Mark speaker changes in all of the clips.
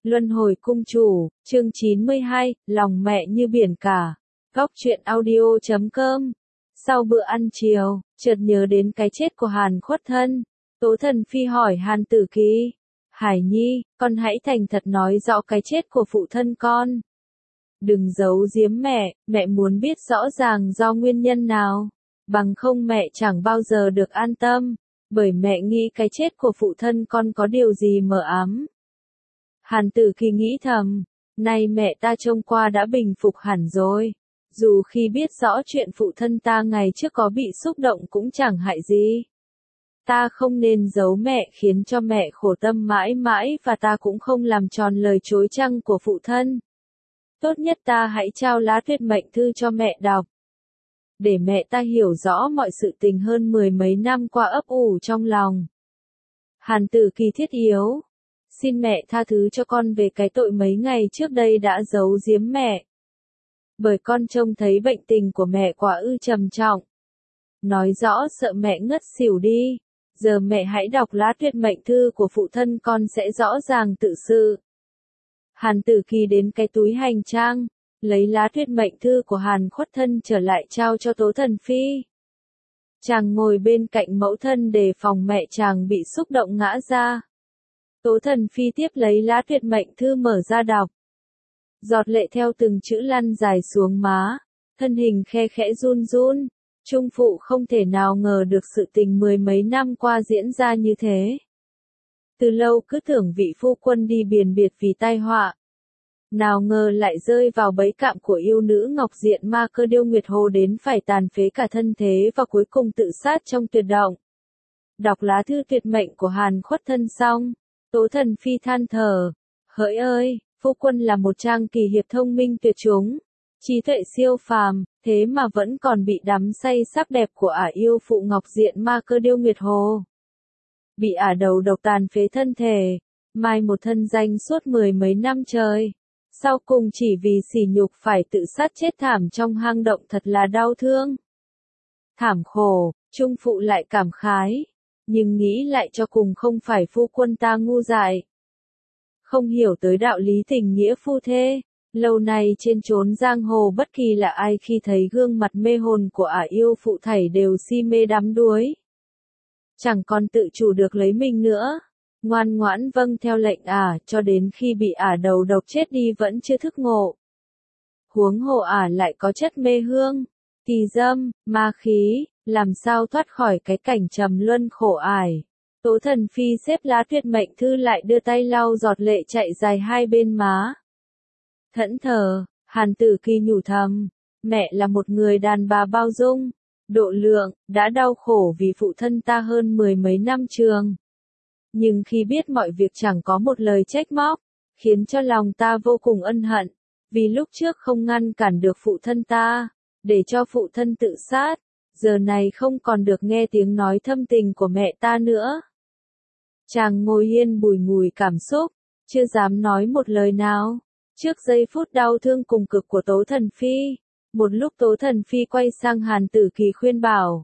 Speaker 1: Luân hồi cung chủ, chương 92, lòng mẹ như biển cả. Góc truyện audio.com. Sau bữa ăn chiều, chợt nhớ đến cái chết của Hàn Khuất Thân. Tố Thần Phi hỏi Hàn Tử Kỳ, Hải Nhi, con hãy thành thật nói rõ cái chết của phụ thân con. Đừng giấu giếm mẹ muốn biết rõ ràng do nguyên nhân nào. Bằng không mẹ chẳng bao giờ được an tâm, bởi mẹ nghĩ cái chết của phụ thân con có điều gì mờ ám. Hàn Tử Kỳ nghĩ thầm, nay mẹ ta trông qua đã bình phục hẳn rồi. Dù khi biết rõ chuyện phụ thân ta ngày trước có bị xúc động cũng chẳng hại gì. Ta không nên giấu mẹ khiến cho mẹ khổ tâm mãi mãi và ta cũng không làm tròn lời chối chăng của phụ thân. Tốt nhất ta hãy trao lá tuyệt mệnh thư cho mẹ đọc. Để mẹ ta hiểu rõ mọi sự tình hơn mười mấy năm qua ấp ủ trong lòng. Hàn Tử Kỳ thiết yếu. Xin mẹ tha thứ cho con về cái tội mấy ngày trước đây đã giấu giếm mẹ. Bởi con trông thấy bệnh tình của mẹ quá trầm trọng. Nói rõ sợ mẹ ngất xỉu đi. Giờ mẹ hãy đọc lá tuyệt mệnh thư của phụ thân con sẽ rõ ràng tự sự. Hàn Tử Kỳ đến cái túi hành trang, lấy lá tuyệt mệnh thư của Hàn Khuất Thân trở lại trao cho Tố Thần Phi. Chàng ngồi bên cạnh mẫu thân đề phòng mẹ chàng bị xúc động ngã ra. Tố Thần Phi tiếp lấy lá tuyệt mệnh thư mở ra đọc. Giọt lệ theo từng chữ lăn dài xuống má, thân hình khe khẽ run run. Trung phụ không thể nào ngờ được sự tình mười mấy năm qua diễn ra như thế. Từ lâu cứ tưởng vị phu quân đi biền biệt vì tai họa. Nào ngờ lại rơi vào bẫy cạm của yêu nữ Ngọc Diện Ma Cơ Điêu Nguyệt Hồ đến phải tàn phế cả thân thế và cuối cùng tự sát trong tuyệt vọng. Đọc lá thư tuyệt mệnh của Hàn Khuất Thân xong, Tố Thần Phi than thở, hỡi ơi, phu quân là một trang kỳ hiệp thông minh tuyệt chủng, trí tuệ siêu phàm, thế mà vẫn còn bị đắm say sắc đẹp của ả yêu phụ Ngọc Diện Ma Cơ Điêu Nguyệt Hồ. Bị ả đầu độc tàn phế thân thể, mai một thân danh suốt mười mấy năm trời. Sau cùng chỉ vì sỉ nhục phải tự sát chết thảm trong hang động thật là đau thương. Thảm khổ, Trung phụ lại cảm khái. Nhưng nghĩ lại cho cùng không phải phu quân ta ngu dại. Không hiểu tới đạo lý tình nghĩa phu thê. Lâu nay trên chốn giang hồ bất kỳ là ai khi thấy gương mặt mê hồn của ả yêu phụ thảy đều si mê đắm đuối. Chẳng còn tự chủ được lấy mình nữa. Ngoan ngoãn vâng theo lệnh ả cho đến khi bị ả đầu độc chết đi vẫn chưa thức ngộ. Huống hồ ả lại có chất mê hương, kỳ dâm, ma khí, làm sao thoát khỏi cái cảnh trầm luân khổ ải. Tố Thần Phi xếp lá tuyệt mệnh thư lại đưa tay lau giọt lệ chạy dài hai bên má. Thẫn thờ, Hàn Tử Kỳ nhủ thầm, mẹ là một người đàn bà bao dung, độ lượng, đã đau khổ vì phụ thân ta hơn mười mấy năm trường. Nhưng khi biết mọi việc chẳng có một lời trách móc, khiến cho lòng ta vô cùng ân hận, vì lúc trước không ngăn cản được phụ thân ta, để cho phụ thân tự sát, giờ này không còn được nghe tiếng nói thâm tình của mẹ ta nữa. Chàng ngồi yên bùi ngùi cảm xúc, chưa dám nói một lời nào, trước giây phút đau thương cùng cực của Tố Thần Phi. Một lúc Tố Thần Phi quay sang Hàn Tử Kỳ khuyên bảo.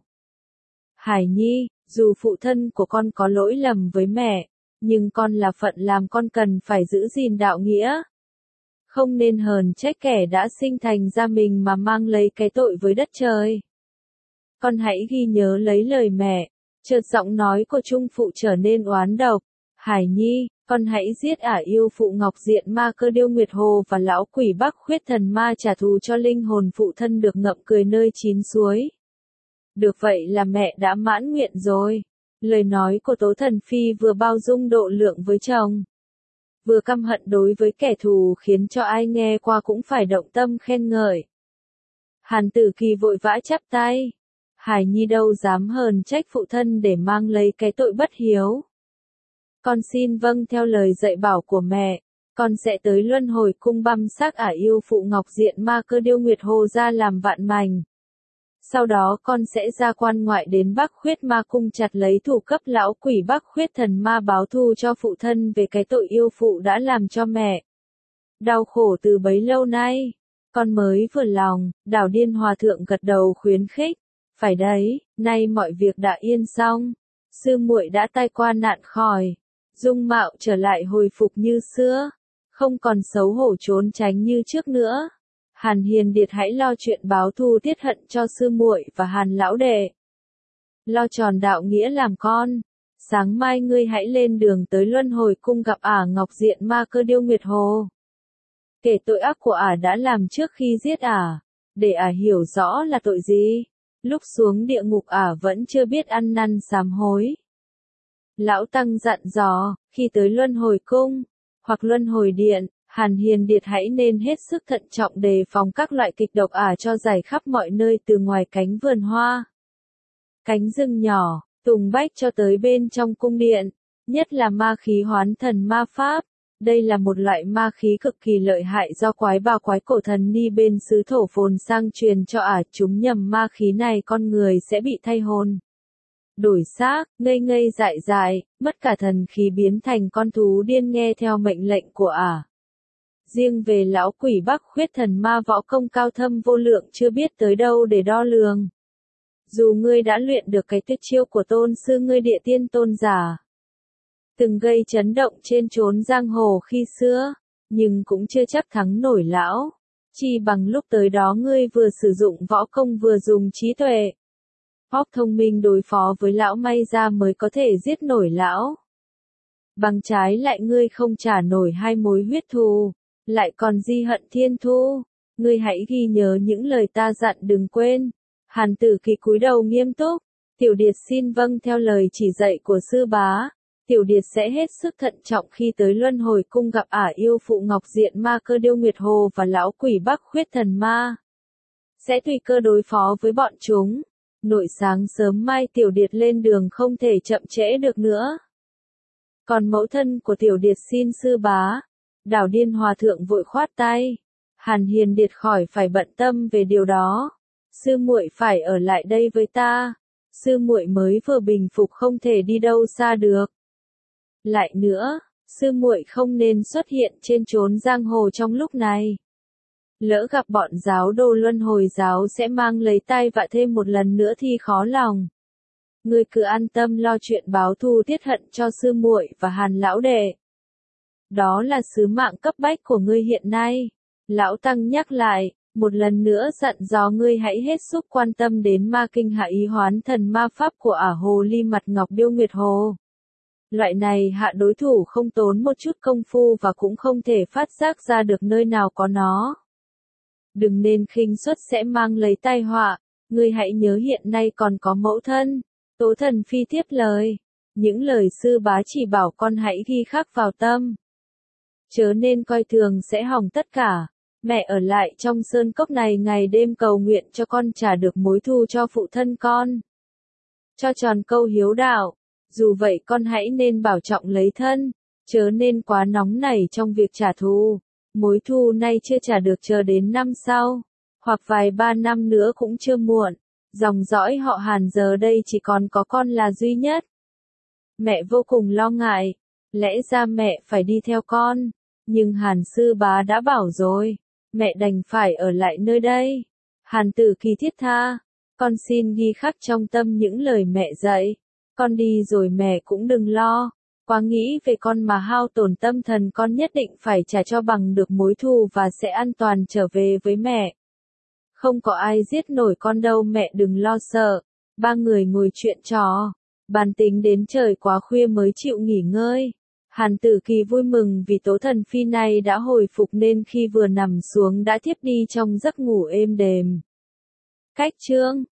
Speaker 1: Hải Nhi, dù phụ thân của con có lỗi lầm với mẹ, nhưng con là phận làm con cần phải giữ gìn đạo nghĩa. Không nên hờn trách kẻ đã sinh thành ra mình mà mang lấy cái tội với đất trời. Con hãy ghi nhớ lấy lời mẹ. Chợt giọng nói của Trung phụ trở nên oán độc. Hải Nhi, con hãy giết ả yêu phụ Ngọc Diện Ma Cơ Điêu Nguyệt Hồ và lão quỷ Bắc Khuyết Thần Ma trả thù cho linh hồn phụ thân được ngậm cười nơi chín suối. Được vậy là mẹ đã mãn nguyện rồi. Lời nói của Tố Thần Phi vừa bao dung độ lượng với chồng, vừa căm hận đối với kẻ thù khiến cho ai nghe qua cũng phải động tâm khen ngợi. Hàn Tử Kỳ vội vã chắp tay. Hải Nhi đâu dám hờn trách phụ thân để mang lấy cái tội bất hiếu. Con xin vâng theo lời dạy bảo của mẹ, con sẽ tới luân hồi cung băm xác ả yêu phụ Ngọc Diện Ma Cơ Điêu Nguyệt Hồ ra làm vạn mảnh. Sau đó con sẽ ra quan ngoại đến Bắc Khuyết Ma Cung chặt lấy thủ cấp lão quỷ Bắc Khuyết Thần Ma báo thù cho phụ thân về cái tội yêu phụ đã làm cho mẹ. Đau khổ từ bấy lâu nay, con mới vừa lòng. Đảo Điên Hòa Thượng gật đầu khuyến khích. Phải đấy, nay mọi việc đã yên xong, sư muội đã tai qua nạn khỏi, dung mạo trở lại hồi phục như xưa, không còn xấu hổ trốn tránh như trước nữa. Hàn Hiền Điệt hãy lo chuyện báo thù tiết hận cho sư muội và Hàn lão đệ. Lo tròn đạo nghĩa làm con. Sáng mai ngươi hãy lên đường tới Luân Hồi Cung gặp ả Ngọc Diện Ma Cơ Điêu Nguyệt Hồ. Kể tội ác của ả đã làm trước khi giết ả, để ả hiểu rõ là tội gì. Lúc xuống địa ngục ả vẫn chưa biết ăn năn sám hối. Lão Tăng dặn dò, khi tới Luân Hồi Cung, hoặc Luân Hồi Điện, Hàn Hiền Điệt hãy nên hết sức thận trọng đề phòng các loại kịch độc ả cho rải khắp mọi nơi từ ngoài cánh vườn hoa, cánh rừng nhỏ, tùng bách cho tới bên trong cung điện, nhất là ma khí hoán thần ma pháp. Đây là một loại ma khí cực kỳ lợi hại do quái bà quái cổ thần ni bên xứ Thổ Phồn sang truyền cho ả. Chúng nhầm ma khí này con người sẽ bị thay hồn, đổi xác, ngây ngây dại dại, mất cả thần khí biến thành con thú điên nghe theo mệnh lệnh của ả. Riêng về lão quỷ Bắc Khuyết thần ma võ công cao thâm vô lượng chưa biết tới đâu để đo lường. Dù ngươi đã luyện được cái tuyệt chiêu của tôn sư ngươi Địa Tiên Tôn giả, từng gây chấn động trên chốn giang hồ khi xưa, nhưng cũng chưa chắc thắng nổi lão. Chỉ bằng lúc tới đó ngươi vừa sử dụng võ công vừa dùng trí tuệ, óc thông minh đối phó với lão may ra mới có thể giết nổi lão. Bằng trái lại ngươi không trả nổi hai mối huyết thù, lại còn di hận thiên thu. Ngươi hãy ghi nhớ những lời ta dặn đừng quên. Hàn Tử Kỳ cúi đầu nghiêm túc. Tiểu Điệt xin vâng theo lời chỉ dạy của sư bá. Tiểu Điệt sẽ hết sức thận trọng khi tới Luân Hồi Cung gặp ả yêu phụ Ngọc Diện Ma Cơ Điêu Nguyệt Hồ và lão quỷ Bắc Khuyết thần ma. Sẽ tùy cơ đối phó với bọn chúng. Nội sáng sớm mai Tiểu Điệt lên đường không thể chậm trễ được nữa. Còn mẫu thân của Tiểu Điệt xin sư bá. Đảo Điên Hòa Thượng vội khoát tay. Hàn Hiền Điệt khỏi phải bận tâm về điều đó. Sư muội phải ở lại đây với ta. Sư muội mới vừa bình phục không thể đi đâu xa được. Lại nữa, sư muội không nên xuất hiện trên chốn giang hồ trong lúc này. Lỡ gặp bọn giáo đồ Luân Hồi giáo sẽ mang lấy tai vạ thêm một lần nữa thì khó lòng. Ngươi cứ an tâm lo chuyện báo thù tiết hận cho sư muội và Hàn lão đệ. Đó là sứ mạng cấp bách của ngươi hiện nay. Lão Tăng nhắc lại, một lần nữa dặn dò ngươi hãy hết sức quan tâm đến ma kinh hạ ý hoán thần ma pháp của ả hồ ly mặt ngọc Điêu Nguyệt Hồ. Loại này hạ đối thủ không tốn một chút công phu và cũng không thể phát giác ra được nơi nào có nó. Đừng nên khinh suất sẽ mang lấy tai họa. Ngươi hãy nhớ hiện nay còn có mẫu thân. Tố Thần Phi tiếp lời. Những lời sư bá chỉ bảo con hãy ghi khắc vào tâm. Chớ nên coi thường sẽ hỏng tất cả. Mẹ ở lại trong sơn cốc này ngày đêm cầu nguyện cho con trả được mối thù cho phụ thân con. Cho tròn câu hiếu đạo. Dù vậy con hãy nên bảo trọng lấy thân. Chớ nên quá nóng nảy trong việc trả thù. Mối thù nay chưa trả được chờ đến năm sau. Hoặc vài ba năm nữa cũng chưa muộn. Dòng dõi họ Hàn giờ đây chỉ còn có con là duy nhất. Mẹ vô cùng lo ngại. Lẽ ra mẹ phải đi theo con. Nhưng Hàn sư bá đã bảo rồi. Mẹ đành phải ở lại nơi đây. Hàn Tử Kỳ thiết tha. Con xin ghi khắc trong tâm những lời mẹ dạy. Con đi rồi mẹ cũng đừng lo. Quá nghĩ về con mà hao tổn tâm thần con nhất định phải trả cho bằng được mối thù và sẽ an toàn trở về với mẹ. Không có ai giết nổi con đâu mẹ đừng lo sợ. Ba người ngồi chuyện trò. Bàn tính đến trời quá khuya mới chịu nghỉ ngơi. Hàn Tử Kỳ vui mừng vì Tố Thần Phi này đã hồi phục nên khi vừa nằm xuống đã thiếp đi trong giấc ngủ êm đềm. Cách chương